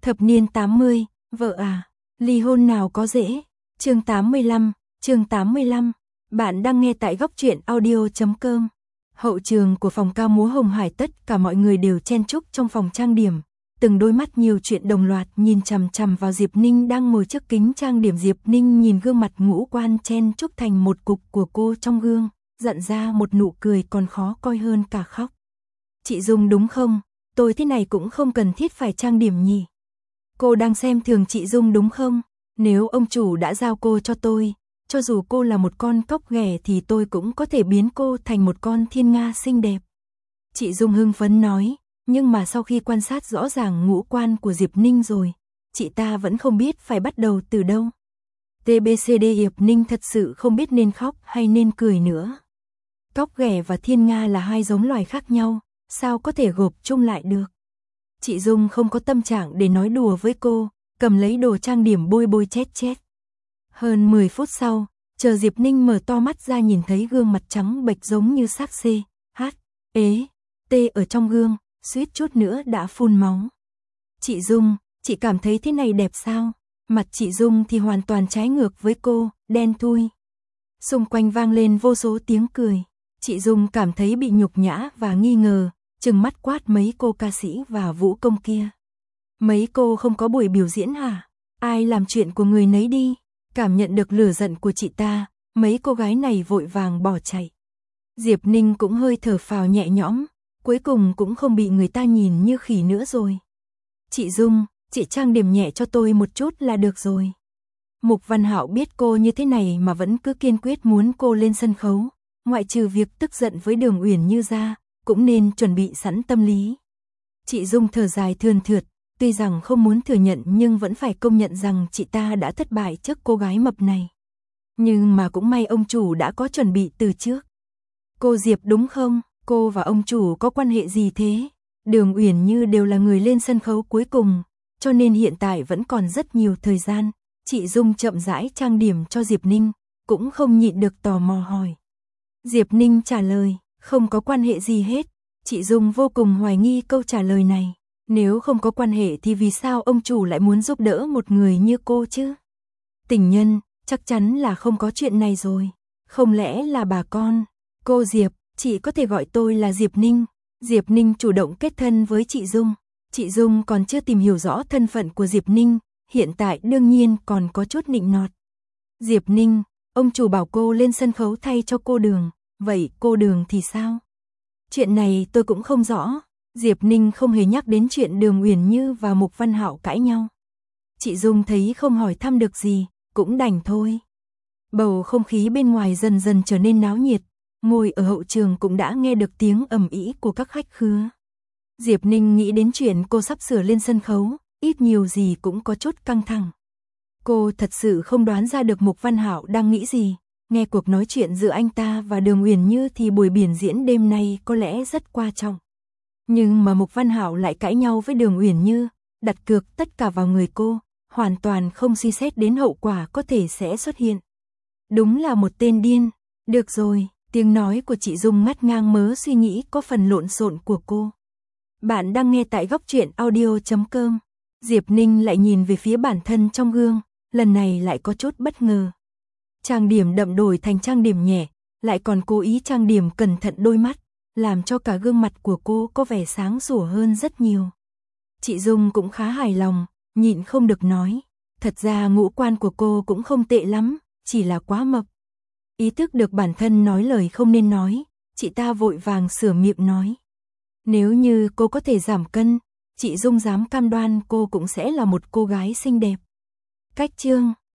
Thập niên 80, vợ à, ly hôn nào có dễ. Chương 85. Bạn đang nghe tại góc truyện audio.com. Hậu trường của phòng ca múa Hồng Hải, tất cả mọi người đều chen chúc trong phòng trang điểm. Từng đôi mắt nhiều chuyện đồng loạt nhìn chằm chằm vào Diệp Ninh đang ngồi trước kính trang điểm. Diệp Ninh nhìn gương mặt ngũ quan chen chúc thành một cục của cô trong gương, dặn ra một nụ cười còn khó coi hơn cả khóc. Chị Dung đúng không? Tôi thế này cũng không cần thiết phải trang điểm nhỉ? Cô đang xem thường chị Dung đúng không? Nếu ông chủ đã giao cô cho tôi, cho dù cô là một con cóc ghẻ thì tôi cũng có thể biến cô thành một con thiên nga xinh đẹp. Chị Dung hưng phấn nói, nhưng mà sau khi quan sát rõ ràng ngũ quan của Diệp Ninh rồi, chị ta vẫn không biết phải bắt đầu từ đâu. TBCD Diệp Ninh thật sự không biết nên khóc hay nên cười nữa. Cóc ghẻ và thiên nga là hai giống loài khác nhau, sao có thể gộp chung lại được? Chị Dung không có tâm trạng để nói đùa với cô, cầm lấy đồ trang điểm bôi bôi chét. Hơn 10 phút sau, chờ Diệp Ninh mở to mắt ra nhìn thấy gương mặt trắng bệch giống như xác T ở trong gương, suýt chút nữa đã phun máu. Chị Dung, chị cảm thấy thế này đẹp sao? Mặt chị Dung thì hoàn toàn trái ngược với cô, đen thui. Xung quanh vang lên vô số tiếng cười. Chị Dung cảm thấy bị nhục nhã và nghi ngờ, trừng mắt quát mấy cô ca sĩ và vũ công kia. Mấy cô không có buổi biểu diễn hả? Ai làm chuyện của người nấy đi. Cảm nhận được lửa giận của chị ta, mấy cô gái này vội vàng bỏ chạy. Diệp Ninh cũng hơi thở phào nhẹ nhõm, cuối cùng cũng không bị người ta nhìn như khỉ nữa rồi. Chị Dung, chị trang điểm nhẹ cho tôi một chút là được rồi. Mục Văn Hạo biết cô như thế này mà vẫn cứ kiên quyết muốn cô lên sân khấu, ngoại trừ việc tức giận với Đường Uyển Như ra, cũng nên chuẩn bị sẵn tâm lý. Chị Dung thở dài thườn thượt, tuy rằng không muốn thừa nhận nhưng vẫn phải công nhận rằng chị ta đã thất bại trước cô gái mập này. Nhưng mà cũng may ông chủ đã có chuẩn bị từ trước. Cô Diệp đúng không? Cô và ông chủ có quan hệ gì thế? Đường Uyển Như đều là người lên sân khấu cuối cùng, cho nên hiện tại vẫn còn rất nhiều thời gian. Chị Dung chậm rãi trang điểm cho Diệp Ninh, cũng không nhịn được tò mò hỏi. Diệp Ninh trả lời, không có quan hệ gì hết. Chị Dung vô cùng hoài nghi câu trả lời này. Nếu không có quan hệ thì vì sao ông chủ lại muốn giúp đỡ một người như cô chứ? Tình nhân, chắc chắn là không có chuyện này rồi. Không lẽ là bà con? Cô Diệp, chị có thể gọi tôi là Diệp Ninh. Diệp Ninh chủ động kết thân với chị Dung. Chị Dung còn chưa tìm hiểu rõ thân phận của Diệp Ninh, hiện tại đương nhiên còn có chút nịnh nọt. Diệp Ninh, ông chủ bảo cô lên sân khấu thay cho cô Đường, vậy cô Đường thì sao? Chuyện này tôi cũng không rõ. Diệp Ninh không hề nhắc đến chuyện Đường Uyển Như và Mục Văn Hạo cãi nhau. Chị Dung thấy không hỏi thăm được gì, cũng đành thôi. Bầu không khí bên ngoài dần dần trở nên náo nhiệt, ngồi ở hậu trường cũng đã nghe được tiếng ầm ĩ của các khách khứa. Diệp Ninh nghĩ đến chuyện cô sắp sửa lên sân khấu, ít nhiều gì cũng có chút căng thẳng. Cô thật sự không đoán ra được Mục Văn Hạo đang nghĩ gì. Nghe cuộc nói chuyện giữa anh ta và Đường Uyển Như thì buổi biểu diễn đêm nay có lẽ rất quan trọng. Nhưng mà Mục Văn Hạo lại cãi nhau với Đường Uyển Như, đặt cược tất cả vào người cô, hoàn toàn không suy xét đến hậu quả có thể sẽ xuất hiện. Đúng là một tên điên. Được rồi, tiếng nói của chị Dung ngắt ngang mớ suy nghĩ có phần lộn xộn của cô. Bạn đang nghe tại góc truyện audio.com. Diệp Ninh lại nhìn về phía bản thân trong gương, lần này lại có chút bất ngờ. Trang điểm đậm đổi thành trang điểm nhẹ, lại còn cố ý trang điểm cẩn thận đôi mắt, làm cho cả gương mặt của cô có vẻ sáng sủa hơn rất nhiều. Chị Dung cũng khá hài lòng, nhịn không được nói, thật ra ngũ quan của cô cũng không tệ lắm, chỉ là quá mập. Ý thức được bản thân nói lời không nên nói, chị ta vội vàng sửa miệng nói. Nếu như cô có thể giảm cân, chị Dung dám cam đoan cô cũng sẽ là một cô gái xinh đẹp. Cách chương